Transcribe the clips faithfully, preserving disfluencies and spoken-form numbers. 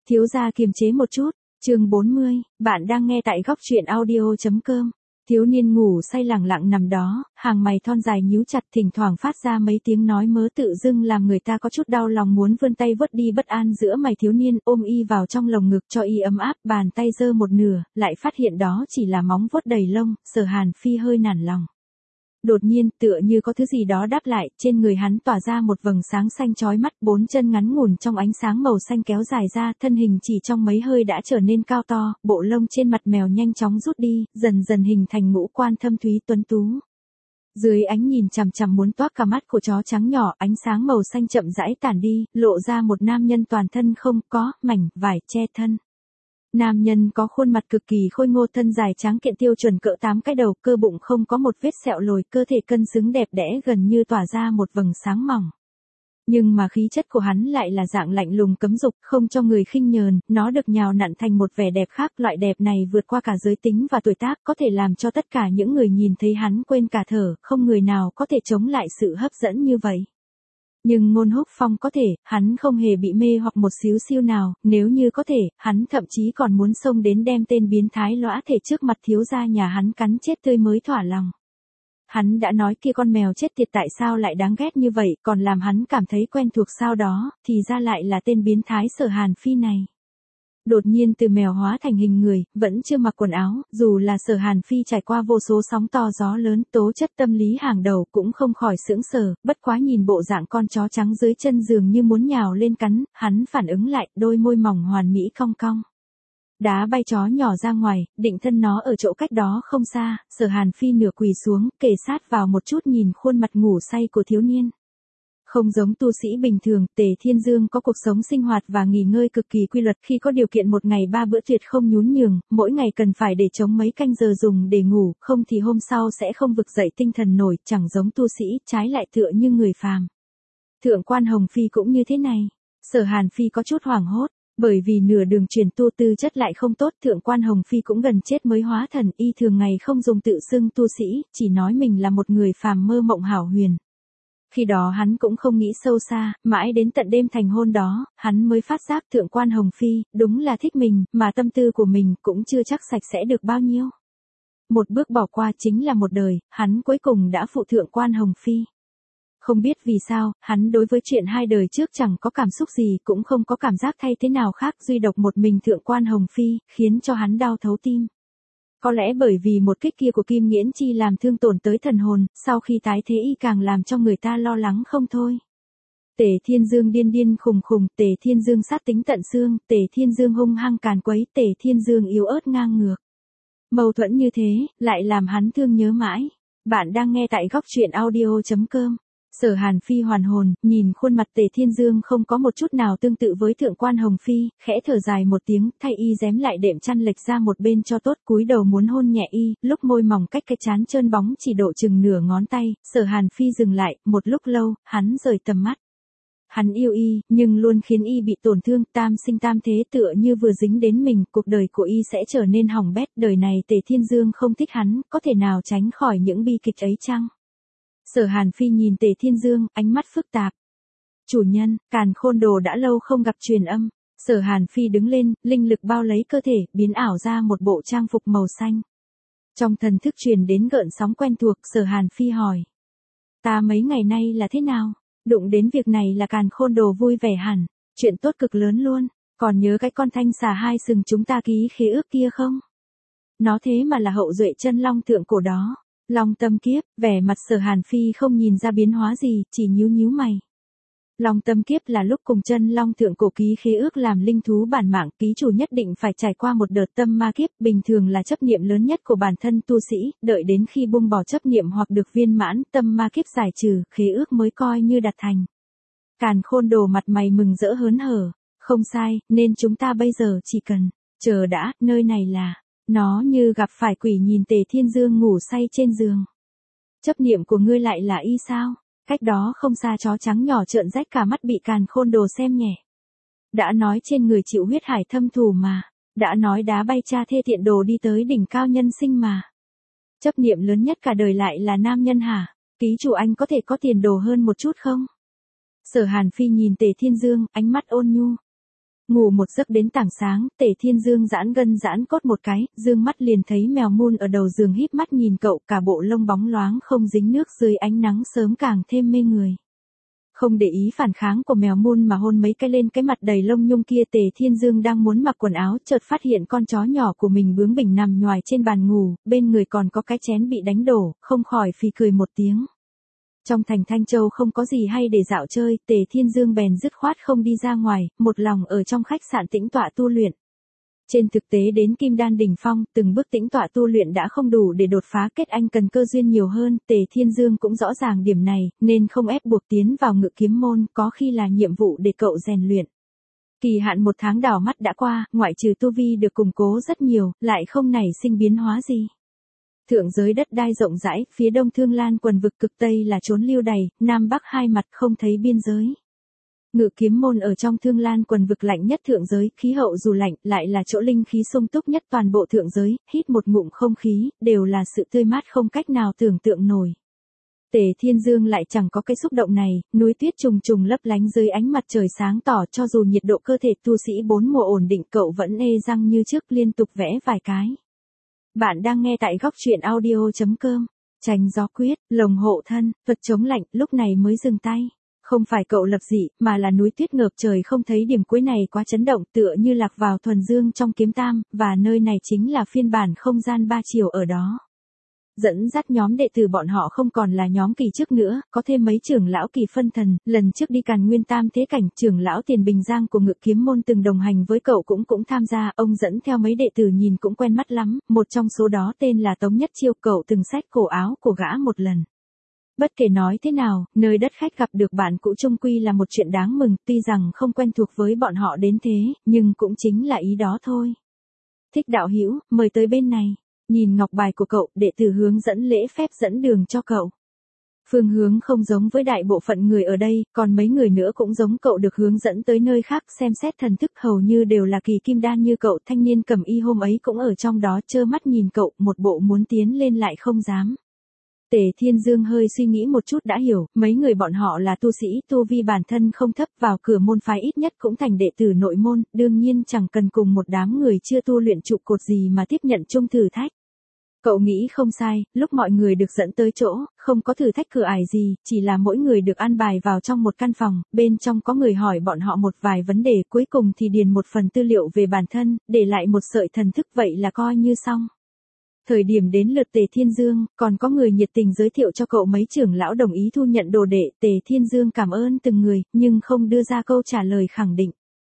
Thiếu gia kiềm chế một chút, chương bốn mươi, bạn đang nghe tại góc truyện audio.com. Thiếu niên ngủ say lẳng lặng nằm đó, hàng mày thon dài nhíu chặt, thỉnh thoảng phát ra mấy tiếng nói mớ tự dưng làm người ta có chút đau lòng, muốn vươn tay vớt đi bất an giữa mày thiếu niên, ôm y vào trong lồng ngực cho y ấm áp, bàn tay giơ một nửa, lại phát hiện đó chỉ là móng vuốt đầy lông. Sở Hàn Phi hơi nản lòng. Đột nhiên, tựa như có thứ gì đó đáp lại, trên người hắn tỏa ra một vầng sáng xanh chói mắt, bốn chân ngắn ngủn trong ánh sáng màu xanh kéo dài ra, thân hình chỉ trong mấy hơi đã trở nên cao to, bộ lông trên mặt mèo nhanh chóng rút đi, dần dần hình thành ngũ quan thâm thúy tuấn tú. Dưới ánh nhìn chằm chằm muốn toác cả mắt của chó trắng nhỏ, ánh sáng màu xanh chậm rãi tản đi, lộ ra một nam nhân toàn thân không có mảnh vải che thân. Nam nhân có khuôn mặt cực kỳ khôi ngô, thân dài tráng kiện tiêu chuẩn cỡ tám cái đầu, cơ bụng không có một vết sẹo lồi, cơ thể cân xứng đẹp đẽ gần như tỏa ra một vầng sáng mỏng. Nhưng mà khí chất của hắn lại là dạng lạnh lùng cấm dục, không cho người khinh nhờn, nó được nhào nặn thành một vẻ đẹp khác, loại đẹp này vượt qua cả giới tính và tuổi tác, có thể làm cho tất cả những người nhìn thấy hắn quên cả thở, không người nào có thể chống lại sự hấp dẫn như vậy. Nhưng Ngôn Húc Phong có thể, hắn không hề bị mê hoặc một xíu xiu nào, nếu như có thể, hắn thậm chí còn muốn xông đến đem tên biến thái lõa thể trước mặt thiếu gia nhà hắn cắn chết tươi mới thỏa lòng. Hắn đã nói kia con mèo chết tiệt tại sao lại đáng ghét như vậy, còn làm hắn cảm thấy quen thuộc sao đó, thì ra lại là tên biến thái Sở Hàn Phi này. Đột nhiên từ mèo hóa thành hình người, vẫn chưa mặc quần áo, dù là Sở Hàn Phi trải qua vô số sóng to gió lớn, tố chất tâm lý hàng đầu cũng không khỏi sững sờ, bất quá nhìn bộ dạng con chó trắng dưới chân giường như muốn nhào lên cắn, hắn phản ứng lại, đôi môi mỏng hoàn mỹ cong cong. Đá bay chó nhỏ ra ngoài, định thân nó ở chỗ cách đó không xa, Sở Hàn Phi nửa quỳ xuống, kề sát vào một chút nhìn khuôn mặt ngủ say của thiếu niên. Không giống tu sĩ bình thường, Tề Thiên Dương có cuộc sống sinh hoạt và nghỉ ngơi cực kỳ quy luật, khi có điều kiện một ngày ba bữa tuyệt không nhún nhường, mỗi ngày cần phải để trống mấy canh giờ dùng để ngủ, không thì hôm sau sẽ không vực dậy tinh thần nổi, chẳng giống tu sĩ, trái lại tựa như người phàm. Thượng quan Hồng Phi cũng như thế này. Sở Hàn Phi có chút hoảng hốt, bởi vì nửa đường truyền tu tư chất lại không tốt, Thượng quan Hồng Phi cũng gần chết mới hóa thần, y thường ngày không dùng tự xưng tu sĩ, chỉ nói mình là một người phàm mơ mộng hảo huyền. Khi đó hắn cũng không nghĩ sâu xa, mãi đến tận đêm thành hôn đó, hắn mới phát giác Thượng quan Hồng Phi, đúng là thích mình, mà tâm tư của mình cũng chưa chắc sạch sẽ được bao nhiêu. Một bước bỏ qua chính là một đời, hắn cuối cùng đã phụ Thượng quan Hồng Phi. Không biết vì sao, hắn đối với chuyện hai đời trước chẳng có cảm xúc gì, cũng không có cảm giác thay thế nào khác, duy độc một mình Thượng quan Hồng Phi, khiến cho hắn đau thấu tim. Có lẽ bởi vì một kích kia của Kim Nghiễn Chi làm thương tổn tới thần hồn, sau khi tái thế y càng làm cho người ta lo lắng không thôi. Tề Thiên Dương điên điên khùng khùng, Tề Thiên Dương sát tính tận xương, Tề Thiên Dương hung hăng càn quấy, Tề Thiên Dương yếu ớt ngang ngược. Mâu thuẫn như thế, lại làm hắn thương nhớ mãi. Bạn đang nghe tại góc truyện audio.com. Sở Hàn Phi hoàn hồn, nhìn khuôn mặt Tề Thiên Dương không có một chút nào tương tự với Thượng quan Hồng Phi, khẽ thở dài một tiếng, thay y rém lại đệm chăn lệch ra một bên cho tốt, cúi đầu muốn hôn nhẹ y, lúc môi mỏng cách cái trán trơn bóng chỉ độ chừng nửa ngón tay, Sở Hàn Phi dừng lại, một lúc lâu, hắn rời tầm mắt. Hắn yêu y, nhưng luôn khiến y bị tổn thương, tam sinh tam thế tựa như vừa dính đến mình, cuộc đời của y sẽ trở nên hỏng bét, đời này Tề Thiên Dương không thích hắn, có thể nào tránh khỏi những bi kịch ấy chăng? Sở Hàn Phi nhìn Tề Thiên Dương, ánh mắt phức tạp. Chủ nhân, Càn Khôn Đồ đã lâu không gặp truyền âm. Sở Hàn Phi đứng lên, linh lực bao lấy cơ thể, biến ảo ra một bộ trang phục màu xanh. Trong thần thức truyền đến gợn sóng quen thuộc, Sở Hàn Phi hỏi. Ta mấy ngày nay là thế nào? Đụng đến việc này là Càn Khôn Đồ vui vẻ hẳn, chuyện tốt cực lớn luôn, còn nhớ cái con thanh xà hai sừng chúng ta ký khế ước kia không? Nó thế mà là hậu duệ chân long thượng cổ đó. Long Tâm Kiếp, vẻ mặt Sở Hàn Phi không nhìn ra biến hóa gì, chỉ nhíu nhíu mày. Long Tâm Kiếp là lúc cùng chân long thượng cổ ký khế ước làm linh thú bản mạng, ký chủ nhất định phải trải qua một đợt tâm ma kiếp, bình thường là chấp niệm lớn nhất của bản thân tu sĩ, đợi đến khi buông bỏ chấp niệm hoặc được viên mãn, tâm ma kiếp giải trừ, khế ước mới coi như đạt thành. Càn Khôn Đồ mặt mày mừng rỡ hớn hở, không sai, nên chúng ta bây giờ chỉ cần, chờ đã, nơi này là... Nó như gặp phải quỷ nhìn Tề Thiên Dương ngủ say trên giường. Chấp niệm của ngươi lại là y sao? Cách đó không xa chó trắng nhỏ trợn rách cả mắt bị Càn Khôn Đồ xem nhẹ. Đã nói trên người chịu huyết hải thâm thù mà. Đã nói đá bay cha thê tiện đồ đi tới đỉnh cao nhân sinh mà. Chấp niệm lớn nhất cả đời lại là nam nhân hả? Ký chủ anh có thể có tiền đồ hơn một chút không? Sở Hàn Phi nhìn Tề Thiên Dương, ánh mắt ôn nhu. Ngủ một giấc đến tảng sáng, Tề Thiên Dương giãn gân giãn cốt một cái, dương mắt liền thấy mèo mun ở đầu giường híp mắt nhìn cậu, cả bộ lông bóng loáng không dính nước dưới ánh nắng sớm càng thêm mê người. Không để ý phản kháng của mèo mun mà hôn mấy cái lên cái mặt đầy lông nhung kia, Tề Thiên Dương đang muốn mặc quần áo, chợt phát hiện con chó nhỏ của mình bướng bỉnh nằm nhoài trên bàn ngủ, bên người còn có cái chén bị đánh đổ, không khỏi phì cười một tiếng. Trong thành Thanh Châu không có gì hay để dạo chơi, Tề Thiên Dương bèn dứt khoát không đi ra ngoài, một lòng ở trong khách sạn tĩnh tọa tu luyện. Trên thực tế đến Kim Đan đỉnh phong, từng bước tĩnh tọa tu luyện đã không đủ để đột phá kết anh cần cơ duyên nhiều hơn, Tề Thiên Dương cũng rõ ràng điểm này, nên không ép buộc tiến vào Ngự Kiếm môn, có khi là nhiệm vụ để cậu rèn luyện. Kỳ hạn một tháng đảo mắt đã qua, ngoại trừ tu vi được củng cố rất nhiều, lại không nảy sinh biến hóa gì. Thượng giới đất đai rộng rãi, phía đông Thương Lan quần vực, cực tây là chốn lưu đày, nam bắc hai mặt không thấy biên giới. Ngự Kiếm môn ở trong Thương Lan quần vực lạnh nhất thượng giới, khí hậu dù lạnh, lại là chỗ linh khí sung túc nhất toàn bộ thượng giới, hít một ngụm không khí, đều là sự tươi mát không cách nào tưởng tượng nổi. Tề Thiên Dương lại chẳng có cái xúc động này, núi tuyết trùng trùng lấp lánh dưới ánh mặt trời sáng tỏ, cho dù nhiệt độ cơ thể tu sĩ bốn mùa ổn định, cậu vẫn ê răng như trước liên tục vẽ vài cái. Bạn đang nghe tại góc truyện audio chấm com. Tránh gió quyết, lồng hộ thân, vật chống lạnh, lúc này mới dừng tay. Không phải cậu lập dị, mà là núi tuyết ngợp trời không thấy điểm cuối này quá chấn động, tựa như lạc vào thuần dương trong kiếm tam, và nơi này chính là phiên bản không gian ba chiều ở đó. Dẫn dắt nhóm đệ tử bọn họ không còn là nhóm kỳ trước nữa, có thêm mấy trưởng lão kỳ phân thần, lần trước đi Càn Nguyên Tam thế cảnh, trưởng lão Tiền Bình Giang của Ngự Kiếm môn từng đồng hành với cậu cũng cũng tham gia, ông dẫn theo mấy đệ tử nhìn cũng quen mắt lắm, một trong số đó tên là Tống Nhất Chiêu, cậu từng xách cổ áo của gã một lần. Bất kể nói thế nào, nơi đất khách gặp được bạn cũ chung quy là một chuyện đáng mừng, tuy rằng không quen thuộc với bọn họ đến thế, nhưng cũng chính là ý đó thôi. Thích đạo hữu, mời tới bên này. Nhìn ngọc bài của cậu, đệ tử hướng dẫn lễ phép dẫn đường cho cậu. Phương hướng không giống với đại bộ phận người ở đây, còn mấy người nữa cũng giống cậu được hướng dẫn tới nơi khác, xem xét thần thức hầu như đều là kỳ kim đan như cậu. Thanh niên cầm y hôm ấy cũng ở trong đó, trơ mắt nhìn cậu, một bộ muốn tiến lên lại không dám. Tề Thiên Dương hơi suy nghĩ một chút đã hiểu, mấy người bọn họ là tu sĩ, tu vi bản thân không thấp, vào cửa môn phái ít nhất cũng thành đệ tử nội môn, đương nhiên chẳng cần cùng một đám người chưa tu luyện trụ cột gì mà tiếp nhận chung thử thách. Cậu nghĩ không sai, lúc mọi người được dẫn tới chỗ, không có thử thách cửa ải gì, chỉ là mỗi người được an bài vào trong một căn phòng, bên trong có người hỏi bọn họ một vài vấn đề, cuối cùng thì điền một phần tư liệu về bản thân, để lại một sợi thần thức, vậy là coi như xong. Thời điểm đến lượt Tề Thiên Dương, còn có người nhiệt tình giới thiệu cho cậu mấy trưởng lão đồng ý thu nhận đồ đệ, Tề Thiên Dương cảm ơn từng người, nhưng không đưa ra câu trả lời khẳng định.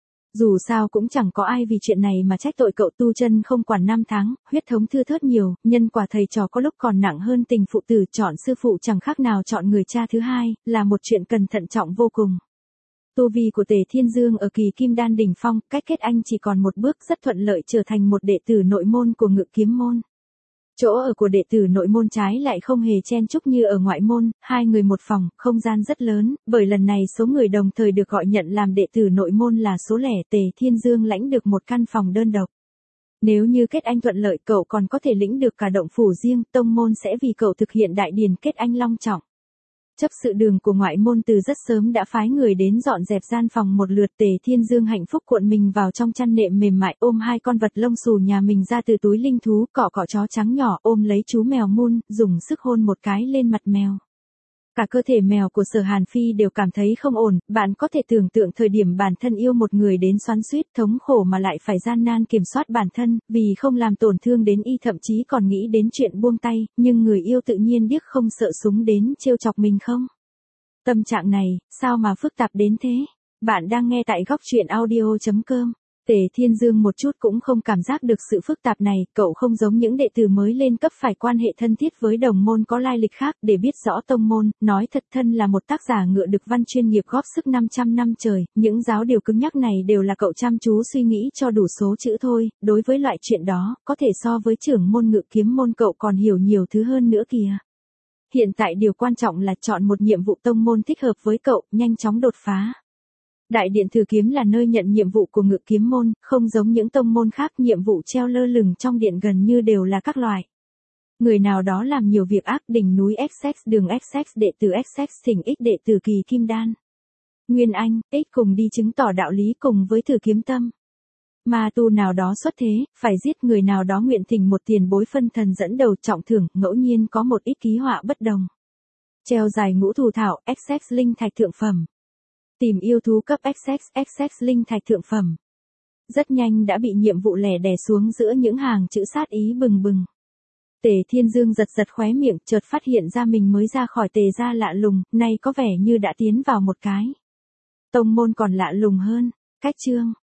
Dù sao cũng chẳng có ai vì chuyện này mà trách tội cậu, tu chân không quản năm tháng, huyết thống thưa thớt nhiều, nhân quả thầy trò có lúc còn nặng hơn tình phụ tử, chọn sư phụ chẳng khác nào chọn người cha thứ hai, là một chuyện cần thận trọng vô cùng. Tu vi của Tề Thiên Dương ở kỳ kim đan đỉnh phong, cách kết anh chỉ còn một bước, rất thuận lợi trở thành một đệ tử nội môn của Ngự Kiếm môn. Chỗ ở của đệ tử nội môn trái lại không hề chen chúc như ở ngoại môn, hai người một phòng, không gian rất lớn, bởi lần này số người đồng thời được gọi nhận làm đệ tử nội môn là số lẻ, Tề Thiên Dương lãnh được một căn phòng đơn độc. Nếu như kết anh thuận lợi, cậu còn có thể lĩnh được cả động phủ riêng, tông môn sẽ vì cậu thực hiện đại điển kết anh long trọng. Chấp sự đường của ngoại môn từ rất sớm đã phái người đến dọn dẹp gian phòng một lượt, Tề Thiên Dương hạnh phúc cuộn mình vào trong chăn nệm mềm mại, ôm hai con vật lông xù nhà mình ra từ túi linh thú, cọ cọ chó trắng nhỏ, ôm lấy chú mèo mun, dùng sức hôn một cái lên mặt mèo. Cả cơ thể mèo của Sở Hàn Phi đều cảm thấy không ổn, bạn có thể tưởng tượng thời điểm bản thân yêu một người đến xoắn xuýt, thống khổ mà lại phải gian nan kiểm soát bản thân, vì không làm tổn thương đến y, thậm chí còn nghĩ đến chuyện buông tay, nhưng người yêu tự nhiên điếc không sợ súng đến trêu chọc mình không? Tâm trạng này, sao mà phức tạp đến thế? Bạn đang nghe tại góc truyện audio chấm com. Tề Thiên Dương một chút cũng không cảm giác được sự phức tạp này, cậu không giống những đệ tử mới lên cấp phải quan hệ thân thiết với đồng môn có lai lịch khác để biết rõ tông môn, nói thật thân là một tác giả ngựa đực văn chuyên nghiệp góp sức năm trăm năm trời, những giáo điều cứng nhắc này đều là cậu chăm chú suy nghĩ cho đủ số chữ thôi, đối với loại chuyện đó, có thể so với trưởng môn Ngự Kiếm môn cậu còn hiểu nhiều thứ hơn nữa kìa. Hiện tại điều quan trọng là chọn một nhiệm vụ tông môn thích hợp với cậu, nhanh chóng đột phá. Đại điện Thử Kiếm là nơi nhận nhiệm vụ của Ngự Kiếm môn, không giống những tông môn khác, nhiệm vụ treo lơ lửng trong điện gần như đều là các loại. Người nào đó làm nhiều việc ác, đỉnh núi Essex, đường Essex, đệ tử Essex, thỉnh ích đệ tử kỳ kim đan. Nguyên Anh, X cùng đi chứng tỏ đạo lý cùng với thử kiếm tâm. Ma tu nào đó xuất thế, phải giết người nào đó nguyện thỉnh một tiền bối phân thần dẫn đầu trọng thưởng, ngẫu nhiên có một ít ký họa bất đồng. Treo dài ngũ thù thảo, ích ích linh thạch thượng phẩm. Tìm yêu thú cấp ích ích ích ích linh thạch thượng phẩm. Rất nhanh đã bị nhiệm vụ lẻ đè xuống giữa những hàng chữ sát ý bừng bừng. Tề Thiên Dương giật giật khóe miệng, chợt phát hiện ra mình mới ra khỏi Tề gia lạ lùng, nay có vẻ như đã tiến vào một cái tông môn còn lạ lùng hơn. Cách chương